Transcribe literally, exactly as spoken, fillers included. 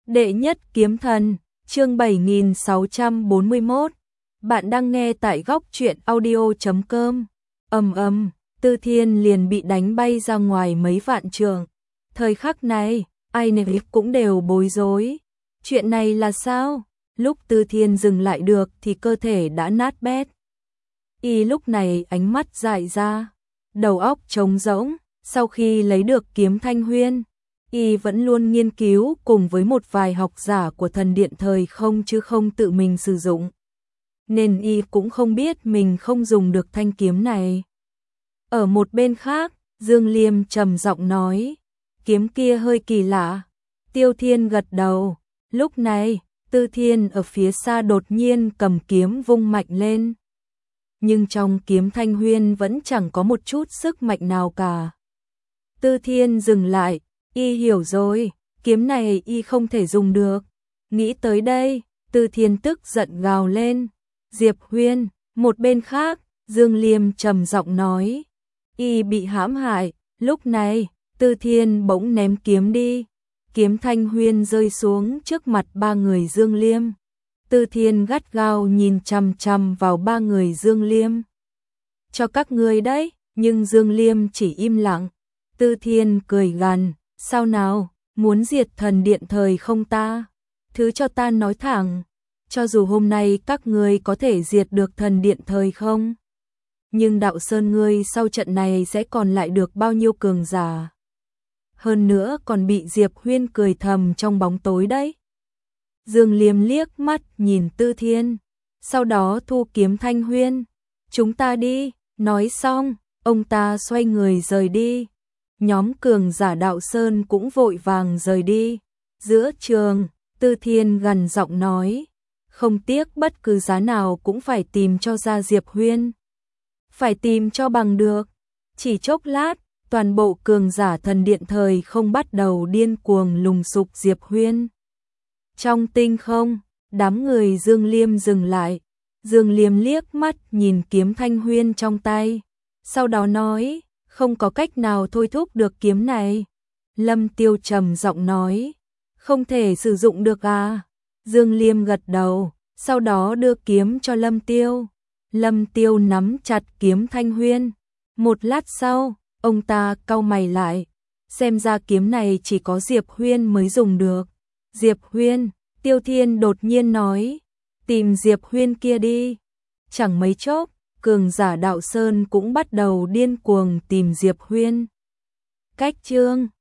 Đệ nhất kiếm thần, chương bảy nghìn sáu trăm bốn mươi mốt. Bạn đang nghe tại góc truyện audio chấm com. Ầm ầm, Tư Thiên liền bị đánh bay ra ngoài mấy vạn trượng. Thời khắc này, ai nấy cũng đều bối rối. Chuyện này là sao? Lúc Tư Thiên dừng lại được thì cơ thể đã nát bét. Y lúc này ánh mắt dại ra, đầu óc trống rỗng. Sau khi lấy được kiếm Thanh Huyên, Y vẫn luôn nghiên cứu cùng với một vài học giả của thần điện thời không chứ không tự mình sử dụng. Nên Y cũng không biết mình không dùng được thanh kiếm này. Ở một bên khác, Dương Liêm trầm giọng nói, kiếm kia hơi kỳ lạ. Tiêu Thiên gật đầu. Lúc này, Tư Thiên ở phía xa đột nhiên cầm kiếm vung mạnh lên. Nhưng trong kiếm Thanh Huyên vẫn chẳng có một chút sức mạnh nào cả. Tư Thiên dừng lại, Y hiểu rồi, kiếm này Y không thể dùng được. Nghĩ tới đây, Tư Thiên tức giận gào lên. Diệp Huyên, một bên khác, Dương Liêm trầm giọng nói, Y bị hãm hại. Lúc này, Tư Thiên bỗng ném kiếm đi. Kiếm Thanh Huyên rơi xuống trước mặt ba người Dương Liêm. Tư Thiên gắt gao nhìn chằm chằm vào ba người Dương Liêm. Cho các ngươi đấy, nhưng Dương Liêm chỉ im lặng. Tư Thiên cười gằn, sao nào, muốn diệt thần điện thời không ta? Thứ cho ta nói thẳng, cho dù hôm nay các ngươi có thể diệt được thần điện thời không, nhưng đạo sơn ngươi sau trận này sẽ còn lại được bao nhiêu cường giả? Hơn nữa còn bị Diệp Huyên cười thầm trong bóng tối đấy. Dương Liêm liếc mắt nhìn Tư Thiên, sau đó thu kiếm Thanh Huyên. Chúng ta đi, nói xong, ông ta xoay người rời đi. Nhóm cường giả đạo sơn cũng vội vàng rời đi. Giữa trường, Tư Thiên gằn giọng nói, không tiếc bất cứ giá nào cũng phải tìm cho ra Diệp Huyên. Phải tìm cho bằng được. Chỉ chốc lát, toàn bộ cường giả thần điện thời không bắt đầu điên cuồng lùng sục Diệp Huyên. Trong tinh không, đám người Dương Liêm dừng lại. Dương Liêm liếc mắt nhìn kiếm Thanh Huyên trong tay, sau đó nói, không có cách nào thôi thúc được kiếm này. Lâm Tiêu trầm giọng nói, không thể sử dụng được à? Dương Liêm gật đầu, sau đó đưa kiếm cho Lâm Tiêu. Lâm Tiêu nắm chặt kiếm Thanh Huyên. Một lát sau, ông ta cau mày lại, xem ra kiếm này chỉ có Diệp Huyên mới dùng được. Diệp Huyên, Tiêu Thiên đột nhiên nói, tìm Diệp Huyên kia đi. Chẳng mấy chốc, cường giả đạo sơn cũng bắt đầu điên cuồng tìm Diệp Huyên. Cách chương